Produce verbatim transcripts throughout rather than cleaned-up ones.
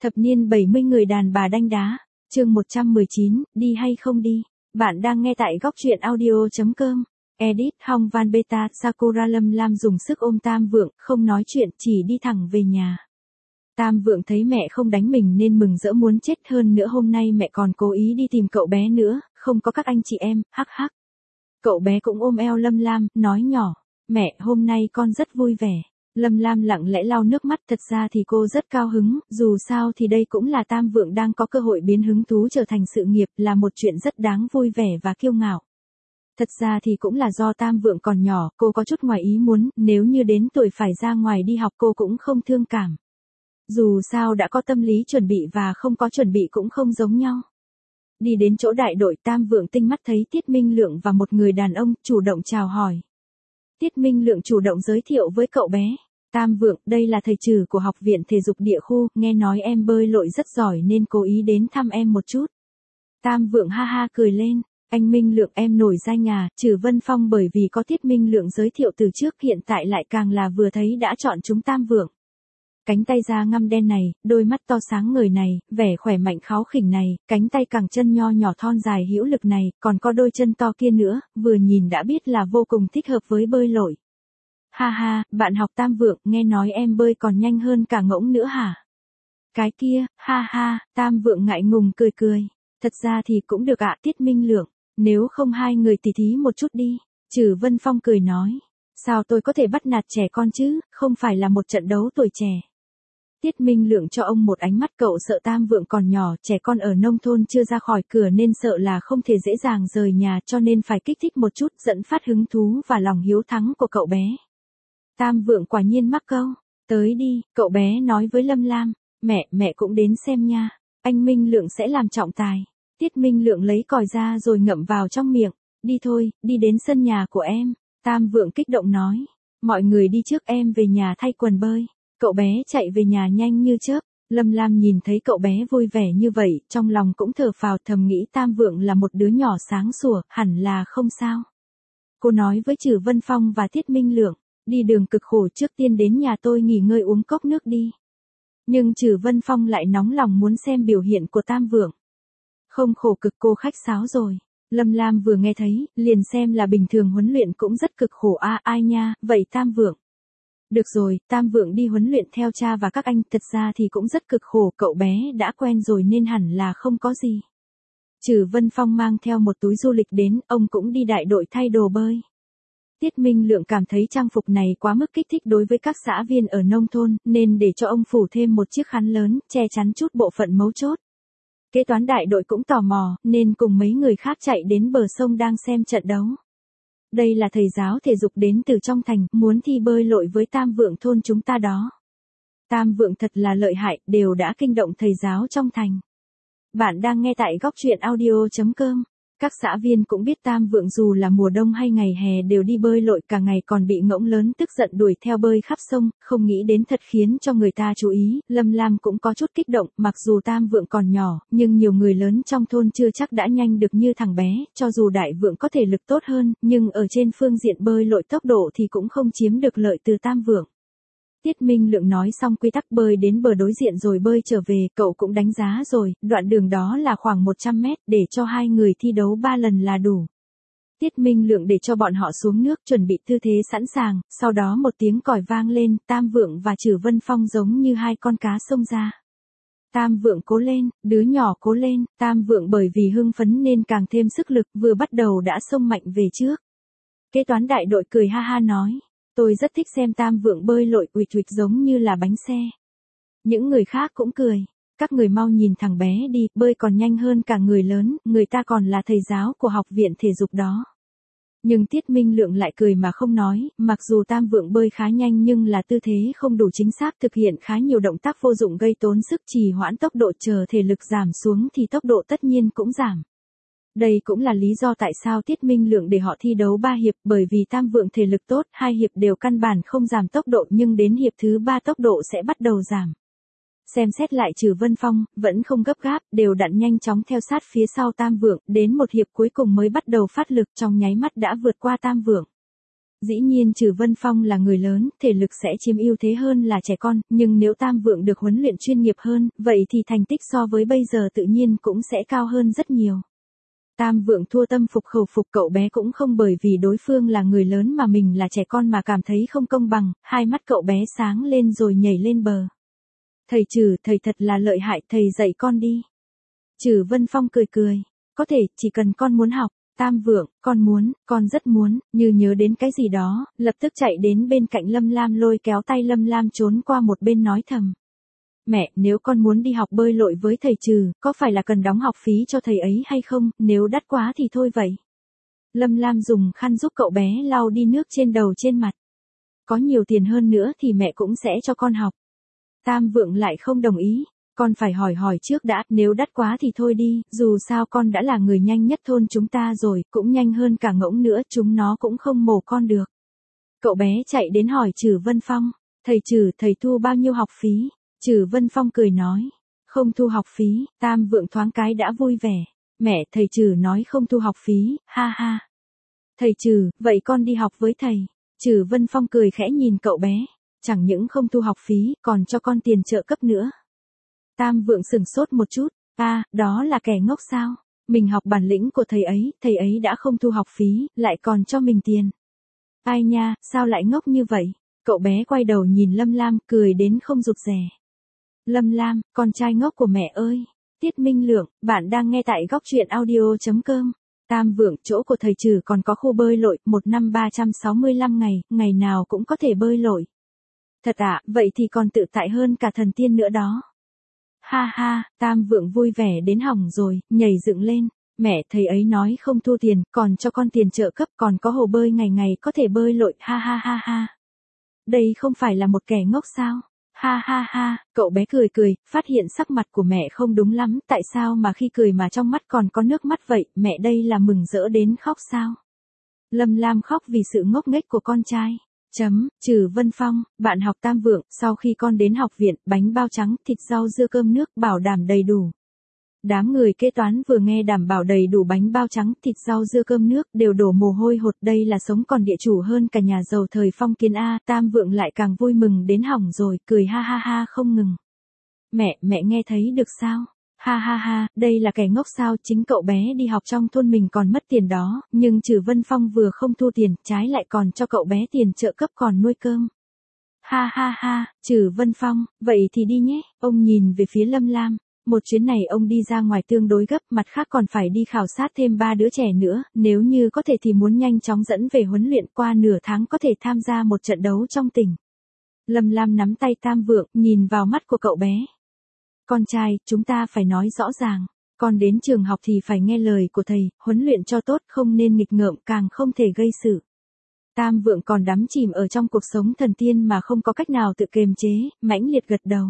Thập niên bảy mươi người đàn bà đanh đá, chương một trăm mười chín, đi hay không đi. Bạn đang nghe tại góc truyện audio.com. Edit Hong Van Beta Sakura Lâm Lam dùng sức ôm Tam Vượng, không nói chuyện, chỉ đi thẳng về nhà. Tam Vượng thấy mẹ không đánh mình nên mừng rỡ muốn chết, hơn nữa hôm nay mẹ còn cố ý đi tìm cậu bé nữa, không có các anh chị em, hắc hắc. Cậu bé cũng ôm eo Lâm Lam, nói nhỏ, mẹ hôm nay con rất vui vẻ. Lâm Lam lặng lẽ lau nước mắt, thật ra thì cô rất cao hứng, dù sao thì đây cũng là Tam Vượng đang có cơ hội biến hứng thú trở thành sự nghiệp, là một chuyện rất đáng vui vẻ và kiêu ngạo. Thật ra thì cũng là do Tam Vượng còn nhỏ, cô có chút ngoài ý muốn, nếu như đến tuổi phải ra ngoài đi học cô cũng không thương cảm. Dù sao đã có tâm lý chuẩn bị và không có chuẩn bị cũng không giống nhau. Đi đến chỗ đại đội, Tam Vượng tinh mắt thấy Tiết Minh Lượng và một người đàn ông, chủ động chào hỏi. Tiết Minh Lượng chủ động giới thiệu với cậu bé. Tam Vượng, đây là thầy trừ của học viện thể dục địa khu, nghe nói em bơi lội rất giỏi nên cố ý đến thăm em một chút. Tam Vượng ha ha cười lên, anh Minh Lượng em nổi danh à, Trừ Vân Phong bởi vì có Tiết Minh Lượng giới thiệu từ trước hiện tại lại càng là vừa thấy đã chọn chúng Tam Vượng. Cánh tay da ngăm đen này, đôi mắt to sáng ngời này, vẻ khỏe mạnh kháu khỉnh này, cánh tay cẳng chân nho nhỏ thon dài hữu lực này, còn có đôi chân to kia nữa, vừa nhìn đã biết là vô cùng thích hợp với bơi lội. Ha ha, bạn học Tam Vượng, nghe nói em bơi còn nhanh hơn cả ngỗng nữa hả? Cái kia, ha ha, Tam Vượng ngại ngùng cười cười. Thật ra thì cũng được ạ, Tiết Minh Lượng, nếu không hai người tỉ thí một chút đi. Trừ Vân Phong cười nói, sao tôi có thể bắt nạt trẻ con chứ, không phải là một trận đấu tuổi trẻ. Tiết Minh Lượng cho ông một ánh mắt, cậu sợ Tam Vượng còn nhỏ, trẻ con ở nông thôn chưa ra khỏi cửa nên sợ là không thể dễ dàng rời nhà, cho nên phải kích thích một chút, dẫn phát hứng thú và lòng hiếu thắng của cậu bé. Tam Vượng quả nhiên mắc câu, tới đi, cậu bé nói với Lâm Lam, mẹ, mẹ cũng đến xem nha, anh Minh Lượng sẽ làm trọng tài. Tiết Minh Lượng lấy còi ra rồi ngậm vào trong miệng, đi thôi, đi đến sân nhà của em. Tam Vượng kích động nói, mọi người đi trước, em về nhà thay quần bơi. Cậu bé chạy về nhà nhanh như chớp. Lâm Lam nhìn thấy cậu bé vui vẻ như vậy, trong lòng cũng thở phào, thầm nghĩ Tam Vượng là một đứa nhỏ sáng sủa, hẳn là không sao. Cô nói với Trừ Vân Phong và Tiết Minh Lượng, đi đường cực khổ, trước tiên đến nhà tôi nghỉ ngơi uống cốc nước đi. Nhưng Trừ Vân Phong lại nóng lòng muốn xem biểu hiện của Tam Vượng. Không khổ cực cô khách sáo rồi. Lâm Lam vừa nghe thấy, liền xem là bình thường huấn luyện cũng rất cực khổ a à, ai nha, vậy Tam Vượng. Được rồi, Tam Vượng đi huấn luyện theo cha và các anh, thật ra thì cũng rất cực khổ, cậu bé đã quen rồi nên hẳn là không có gì. Trừ Vân Phong mang theo một túi du lịch đến, ông cũng đi đại đội thay đồ bơi. Tiết Minh Lượng cảm thấy trang phục này quá mức kích thích đối với các xã viên ở nông thôn, nên để cho ông phủ thêm một chiếc khăn lớn, che chắn chút bộ phận mấu chốt. Kế toán đại đội cũng tò mò, nên cùng mấy người khác chạy đến bờ sông đang xem trận đấu. Đây là thầy giáo thể dục đến từ trong thành, muốn thi bơi lội với Tam Vượng thôn chúng ta đó. Tam Vượng thật là lợi hại, đều đã kinh động thầy giáo trong thành. Bạn đang nghe tại góc truyện audio.com. Các xã viên cũng biết Tam Vượng dù là mùa đông hay ngày hè đều đi bơi lội, cả ngày còn bị ngỗng lớn tức giận đuổi theo bơi khắp sông, không nghĩ đến thật khiến cho người ta chú ý. Lâm Lam cũng có chút kích động, mặc dù Tam Vượng còn nhỏ, nhưng nhiều người lớn trong thôn chưa chắc đã nhanh được như thằng bé, cho dù Đại Vượng có thể lực tốt hơn, nhưng ở trên phương diện bơi lội tốc độ thì cũng không chiếm được lợi từ Tam Vượng. Tiết Minh Lượng nói xong quy tắc bơi đến bờ đối diện rồi bơi trở về, cậu cũng đánh giá rồi, đoạn đường đó là khoảng một trăm mét, để cho hai người thi đấu ba lần là đủ. Tiết Minh Lượng để cho bọn họ xuống nước, chuẩn bị tư thế sẵn sàng, sau đó một tiếng còi vang lên, Tam Vượng và Trừ Vân Phong giống như hai con cá xông ra. Tam Vượng cố lên, đứa nhỏ cố lên, Tam Vượng bởi vì hưng phấn nên càng thêm sức lực, vừa bắt đầu đã xông mạnh về trước. Kế toán đại đội cười ha ha nói, tôi rất thích xem Tam Vượng bơi lội uỵch uỵch giống như là bánh xe. Những người khác cũng cười, các người mau nhìn thằng bé đi, bơi còn nhanh hơn cả người lớn, người ta còn là thầy giáo của học viện thể dục đó. Nhưng Tiết Minh Lượng lại cười mà không nói, mặc dù Tam Vượng bơi khá nhanh nhưng là tư thế không đủ chính xác, thực hiện khá nhiều động tác vô dụng gây tốn sức, trì hoãn tốc độ, chờ thể lực giảm xuống thì tốc độ tất nhiên cũng giảm. Đây cũng là lý do tại sao Tiết Minh Lượng để họ thi đấu ba hiệp, bởi vì Tam Vượng thể lực tốt, hai hiệp đều căn bản không giảm tốc độ nhưng đến hiệp thứ ba tốc độ sẽ bắt đầu giảm. Xem xét lại Trừ Vân Phong, vẫn không gấp gáp, đều đặn nhanh chóng theo sát phía sau Tam Vượng, đến một hiệp cuối cùng mới bắt đầu phát lực, trong nháy mắt đã vượt qua Tam Vượng. Dĩ nhiên Trử Vân Phong là người lớn, thể lực sẽ chiếm ưu thế hơn là trẻ con, nhưng nếu Tam Vượng được huấn luyện chuyên nghiệp hơn, vậy thì thành tích so với bây giờ tự nhiên cũng sẽ cao hơn rất nhiều. Tam Vượng thua tâm phục khẩu phục, cậu bé cũng không bởi vì đối phương là người lớn mà mình là trẻ con mà cảm thấy không công bằng, hai mắt cậu bé sáng lên rồi nhảy lên bờ. Thầy Trử, thầy thật là lợi hại, thầy dạy con đi. Trử Vân Phong cười cười, có thể, chỉ cần con muốn học. Tam Vượng, con muốn, con rất muốn, như nhớ đến cái gì đó, lập tức chạy đến bên cạnh Lâm Lam lôi kéo tay Lâm Lam trốn qua một bên nói thầm. Mẹ, nếu con muốn đi học bơi lội với thầy Trừ, có phải là cần đóng học phí cho thầy ấy hay không, nếu đắt quá thì thôi vậy. Lâm Lam dùng khăn giúp cậu bé lau đi nước trên đầu trên mặt. Có nhiều tiền hơn nữa thì mẹ cũng sẽ cho con học. Tam Vượng lại không đồng ý. Con phải hỏi hỏi trước đã, nếu đắt quá thì thôi đi, dù sao con đã là người nhanh nhất thôn chúng ta rồi, cũng nhanh hơn cả Ngỗng nữa, chúng nó cũng không mổ con được. Cậu bé chạy đến hỏi Trử Vân Phong, thầy Trử, thầy thu bao nhiêu học phí? Trử Vân Phong cười nói, không thu học phí. Tam Vượng thoáng cái đã vui vẻ, mẹ, thầy Trử nói không thu học phí, ha ha. Thầy Trử, vậy con đi học với thầy. Trử Vân Phong cười khẽ nhìn cậu bé, chẳng những không thu học phí, còn cho con tiền trợ cấp nữa. Tam Vượng sửng sốt một chút, a, à, đó là kẻ ngốc sao? Mình học bản lĩnh của thầy ấy, thầy ấy đã không thu học phí, lại còn cho mình tiền. Ai nha, sao lại ngốc như vậy? Cậu bé quay đầu nhìn Lâm Lam, cười đến không rụt rè. Lâm Lam, con trai ngốc của mẹ ơi. Tiết Minh Lượng, bạn đang nghe tại góc truyện audio chấm com. Tam Vượng, chỗ của thầy Trừ còn có khu bơi lội, một năm ba trăm sáu mươi lăm ngày, ngày nào cũng có thể bơi lội. Thật ạ, à, vậy thì còn tự tại hơn cả thần tiên nữa đó. Ha ha, Tam Vượng vui vẻ đến hỏng rồi, nhảy dựng lên. Mẹ, thầy ấy nói không thu tiền, còn cho con tiền trợ cấp, còn có hồ bơi ngày ngày có thể bơi lội, ha ha ha ha. Đây không phải là một kẻ ngốc sao? Ha ha ha, cậu bé cười cười, phát hiện sắc mặt của mẹ không đúng lắm, tại sao mà khi cười mà trong mắt còn có nước mắt vậy, mẹ đây là mừng rỡ đến khóc sao? Lâm Lam khóc vì sự ngốc nghếch của con trai. Chấm, Trử Vân Phong, bạn học Tam Vượng, sau khi con đến học viện, bánh bao trắng, thịt rau dưa cơm nước, bảo đảm đầy đủ. Đám người kế toán vừa nghe đảm bảo đầy đủ bánh bao trắng, thịt rau dưa cơm nước, đều đổ mồ hôi hột, đây là sống còn địa chủ hơn cả nhà giàu thời phong kiến A. Tam Vượng lại càng vui mừng đến hỏng rồi, cười ha ha ha không ngừng. Mẹ, mẹ nghe thấy được sao? Ha ha ha, đây là kẻ ngốc sao, chính cậu bé đi học trong thôn mình còn mất tiền đó, nhưng Trử Vân Phong vừa không thu tiền, trái lại còn cho cậu bé tiền trợ cấp còn nuôi cơm. Ha ha ha, Trử Vân Phong, vậy thì đi nhé, ông nhìn về phía Lâm Lam, một chuyến này ông đi ra ngoài tương đối gấp, mặt khác còn phải đi khảo sát thêm ba đứa trẻ nữa, nếu như có thể thì muốn nhanh chóng dẫn về huấn luyện, qua nửa tháng có thể tham gia một trận đấu trong tỉnh. Lâm Lam nắm tay Tam Vượng, nhìn vào mắt của cậu bé. Con trai, chúng ta phải nói rõ ràng, con đến trường học thì phải nghe lời của thầy, huấn luyện cho tốt, không nên nghịch ngợm, càng không thể gây sự. Tam Vượng còn đắm chìm ở trong cuộc sống thần tiên mà không có cách nào tự kiềm chế, mãnh liệt gật đầu.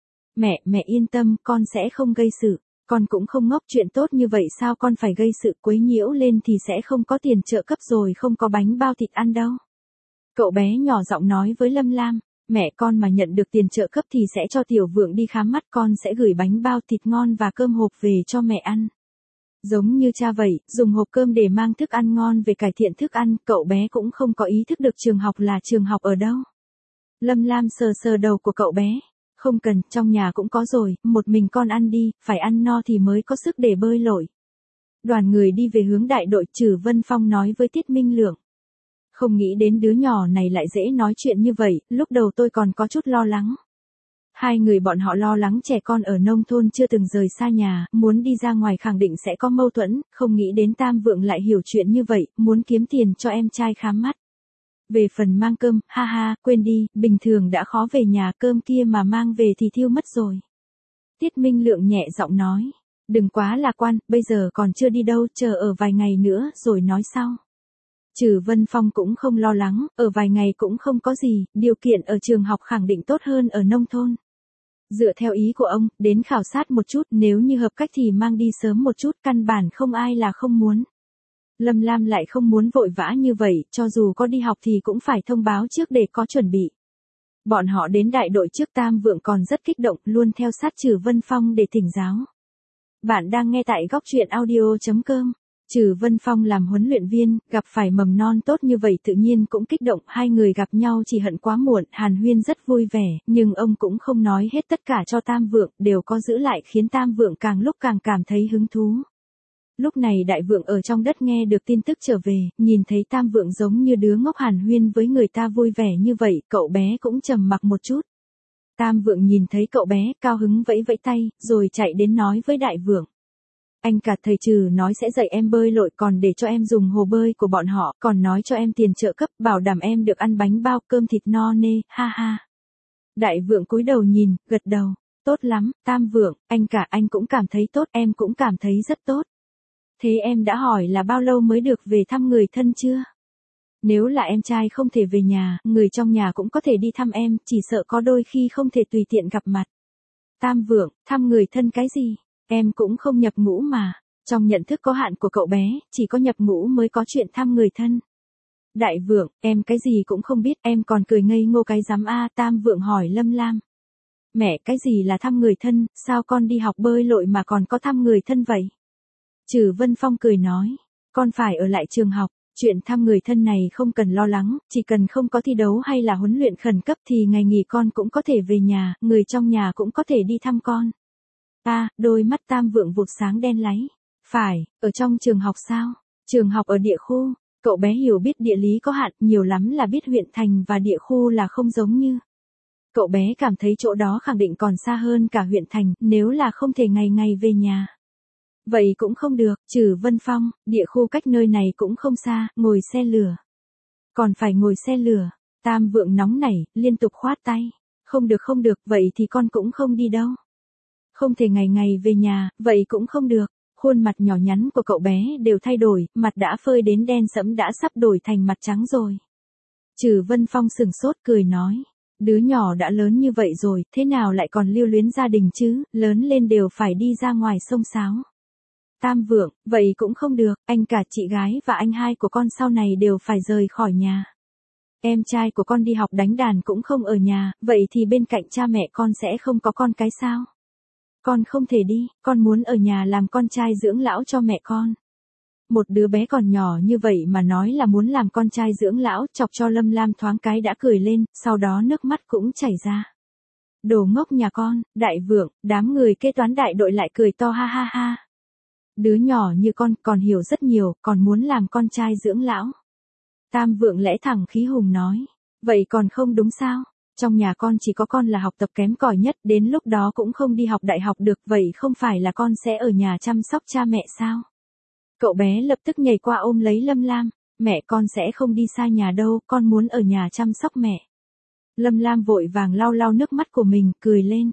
Mẹ, mẹ yên tâm, con sẽ không gây sự, con cũng không ngốc, chuyện tốt như vậy sao con phải gây sự, quấy nhiễu lên thì sẽ không có tiền trợ cấp rồi không có bánh bao thịt ăn đâu. Cậu bé nhỏ giọng nói với Lâm Lam. Mẹ, con mà nhận được tiền trợ cấp thì sẽ cho Tiểu Vượng đi khám mắt, con sẽ gửi bánh bao thịt ngon và cơm hộp về cho mẹ ăn. Giống như cha vậy, dùng hộp cơm để mang thức ăn ngon về cải thiện thức ăn, cậu bé cũng không có ý thức được trường học là trường học ở đâu. Lâm Lam sờ sờ đầu của cậu bé. Không cần, trong nhà cũng có rồi, một mình con ăn đi, phải ăn no thì mới có sức để bơi lội. Đoàn người đi về hướng đại đội, Trử Vân Phong nói với Tiết Minh Lượng. Không nghĩ đến đứa nhỏ này lại dễ nói chuyện như vậy, lúc đầu tôi còn có chút lo lắng. Hai người bọn họ lo lắng trẻ con ở nông thôn chưa từng rời xa nhà, muốn đi ra ngoài khẳng định sẽ có mâu thuẫn, không nghĩ đến Tam Vượng lại hiểu chuyện như vậy, muốn kiếm tiền cho em trai khám mắt. Về phần mang cơm, ha ha, quên đi, bình thường đã khó về nhà, cơm kia mà mang về thì thiêu mất rồi. Tiết Minh Lượng nhẹ giọng nói, đừng quá lạc quan, bây giờ còn chưa đi đâu, chờ ở vài ngày nữa rồi nói sau. Trử Vân Phong cũng không lo lắng, ở vài ngày cũng không có gì, điều kiện ở trường học khẳng định tốt hơn ở nông thôn. Dựa theo ý của ông, đến khảo sát một chút, nếu như hợp cách thì mang đi sớm một chút, căn bản không ai là không muốn. Lâm Lam lại không muốn vội vã như vậy, cho dù có đi học thì cũng phải thông báo trước để có chuẩn bị. Bọn họ đến đại đội trước, Tam Vượng còn rất kích động, luôn theo sát Trử Vân Phong để thỉnh giáo. Bạn đang nghe tại góc truyện audio chấm com. Trừ Vân Phong làm huấn luyện viên, gặp phải mầm non tốt như vậy tự nhiên cũng kích động, hai người gặp nhau chỉ hận quá muộn, hàn huyên rất vui vẻ, nhưng ông cũng không nói hết tất cả cho Tam Vượng, đều có giữ lại khiến Tam Vượng càng lúc càng cảm thấy hứng thú. Lúc này Đại Vượng ở trong đất nghe được tin tức trở về, nhìn thấy Tam Vượng giống như đứa ngốc hàn huyên với người ta vui vẻ như vậy, cậu bé cũng trầm mặc một chút. Tam Vượng nhìn thấy cậu bé, cao hứng vẫy vẫy tay, rồi chạy đến nói với Đại Vượng. Anh cả thầy Trừ nói sẽ dạy em bơi lội, còn để cho em dùng hồ bơi của bọn họ, còn nói cho em tiền trợ cấp, bảo đảm em được ăn bánh bao cơm thịt no nê, ha ha. Đại Vượng cúi đầu nhìn, gật đầu, tốt lắm, Tam Vượng, anh cả anh cũng cảm thấy tốt, em cũng cảm thấy rất tốt. Thế em đã hỏi là bao lâu mới được về thăm người thân chưa? Nếu là em trai không thể về nhà, người trong nhà cũng có thể đi thăm em, chỉ sợ có đôi khi không thể tùy tiện gặp mặt. Tam Vượng, thăm người thân cái gì? Em cũng không nhập ngũ mà. Trong nhận thức có hạn của cậu bé, chỉ có nhập ngũ mới có chuyện thăm người thân. Đại Vượng, em cái gì cũng không biết, em còn cười ngây ngô cái dám a. Tam Vượng hỏi Lâm Lam. Mẹ, cái gì là thăm người thân, sao con đi học bơi lội mà còn có thăm người thân vậy? Trừ Vân Phong cười nói, con phải ở lại trường học, chuyện thăm người thân này không cần lo lắng, chỉ cần không có thi đấu hay là huấn luyện khẩn cấp thì ngày nghỉ con cũng có thể về nhà, người trong nhà cũng có thể đi thăm con. À, đôi mắt Tam Vượng vụt sáng đen láy. Phải, ở trong trường học sao? Trường học ở địa khu, cậu bé hiểu biết địa lý có hạn, nhiều lắm là biết huyện thành và địa khu là không giống như. Cậu bé cảm thấy chỗ đó khẳng định còn xa hơn cả huyện thành, nếu là không thể ngày ngày về nhà. Vậy cũng không được, Trừ Vân Phong, địa khu cách nơi này cũng không xa, ngồi xe lửa. Còn phải ngồi xe lửa, Tam Vượng nóng nảy, liên tục khoát tay. Không được không được, vậy thì con cũng không đi đâu. Không thể ngày ngày về nhà, vậy cũng không được. Khuôn mặt nhỏ nhắn của cậu bé đều thay đổi, mặt đã phơi đến đen sẫm đã sắp đổi thành mặt trắng rồi. Trừ Vân Phong sừng sốt cười nói. Đứa nhỏ đã lớn như vậy rồi, thế nào lại còn lưu luyến gia đình chứ, lớn lên đều phải đi ra ngoài xông xáo. Tam Vượng, vậy cũng không được, anh cả chị gái và anh hai của con sau này đều phải rời khỏi nhà. Em trai của con đi học đánh đàn cũng không ở nhà, vậy thì bên cạnh cha mẹ con sẽ không có con cái sao? Con không thể đi, con muốn ở nhà làm con trai dưỡng lão cho mẹ con. Một đứa bé còn nhỏ như vậy mà nói là muốn làm con trai dưỡng lão, chọc cho Lâm Lam thoáng cái đã cười lên, sau đó nước mắt cũng chảy ra. Đồ ngốc nhà con, Đại Vượng, đám người kế toán đại đội lại cười to ha ha ha. Đứa nhỏ như con còn hiểu rất nhiều, còn muốn làm con trai dưỡng lão. Tam Vượng lẽ thẳng khí hùng nói, vậy còn không đúng sao? Trong nhà con chỉ có con là học tập kém cỏi nhất, đến lúc đó cũng không đi học đại học được, vậy không phải là con sẽ ở nhà chăm sóc cha mẹ sao? Cậu bé lập tức nhảy qua ôm lấy Lâm Lam, mẹ con sẽ không đi xa nhà đâu, con muốn ở nhà chăm sóc mẹ. Lâm Lam vội vàng lau lau nước mắt của mình, cười lên.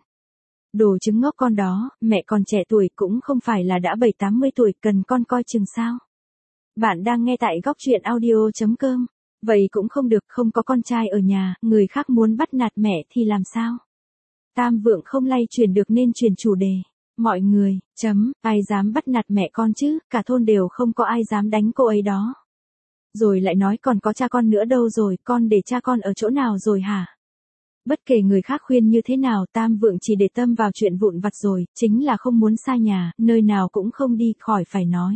Đồ trứng ngốc con đó, mẹ còn trẻ tuổi cũng không phải là đã bảy tám mươi tuổi, cần con coi chừng sao. Bạn đang nghe tại góc truyện audio chấm com. Vậy cũng không được, không có con trai ở nhà, người khác muốn bắt nạt mẹ thì làm sao? Tam Vượng không lay chuyển được nên chuyển chủ đề. Mọi người, chấm, ai dám bắt nạt mẹ con chứ, cả thôn đều không có ai dám đánh cô ấy đó. Rồi lại nói còn có cha con nữa đâu rồi, con để cha con ở chỗ nào rồi hả? Bất kể người khác khuyên như thế nào, Tam Vượng chỉ để tâm vào chuyện vụn vặt rồi, chính là không muốn xa nhà, nơi nào cũng không đi, khỏi phải nói.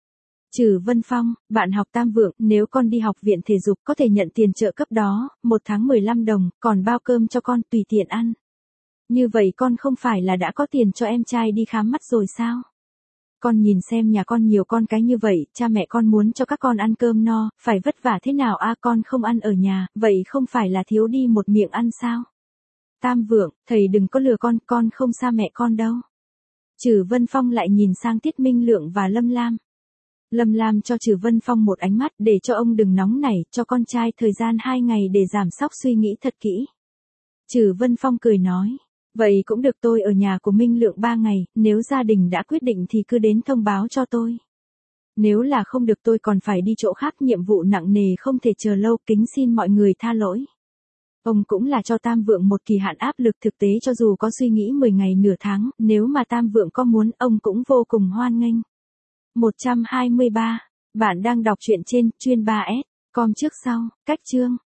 Trừ Vân Phong, bạn học Tam Vượng, nếu con đi học viện thể dục có thể nhận tiền trợ cấp đó, một tháng mười lăm đồng, còn bao cơm cho con tùy tiện ăn. Như vậy con không phải là đã có tiền cho em trai đi khám mắt rồi sao? Con nhìn xem nhà con nhiều con cái như vậy, cha mẹ con muốn cho các con ăn cơm no, phải vất vả thế nào a? Con không ăn ở nhà, vậy không phải là thiếu đi một miệng ăn sao? Tam Vượng, thầy đừng có lừa con, con không xa mẹ con đâu. Trừ Vân Phong lại nhìn sang Tiết Minh Lượng và Lâm Lam. Lâm Lam cho Trừ Vân Phong một ánh mắt để cho ông đừng nóng nảy, cho con trai thời gian hai ngày để giảm sóc suy nghĩ thật kỹ. Trừ Vân Phong cười nói, vậy cũng được, tôi ở nhà của Minh Lượng ba ngày, nếu gia đình đã quyết định thì cứ đến thông báo cho tôi. Nếu là không được tôi còn phải đi chỗ khác, nhiệm vụ nặng nề không thể chờ lâu, kính xin mọi người tha lỗi. Ông cũng là cho Tam Vượng một kỳ hạn áp lực thực tế, cho dù có suy nghĩ mười ngày nửa tháng, nếu mà Tam Vượng có muốn, ông cũng vô cùng hoan nghênh. một trăm hai mươi ba. Bạn đang đọc truyện trên chuyên ba S com trước sau, cách chương.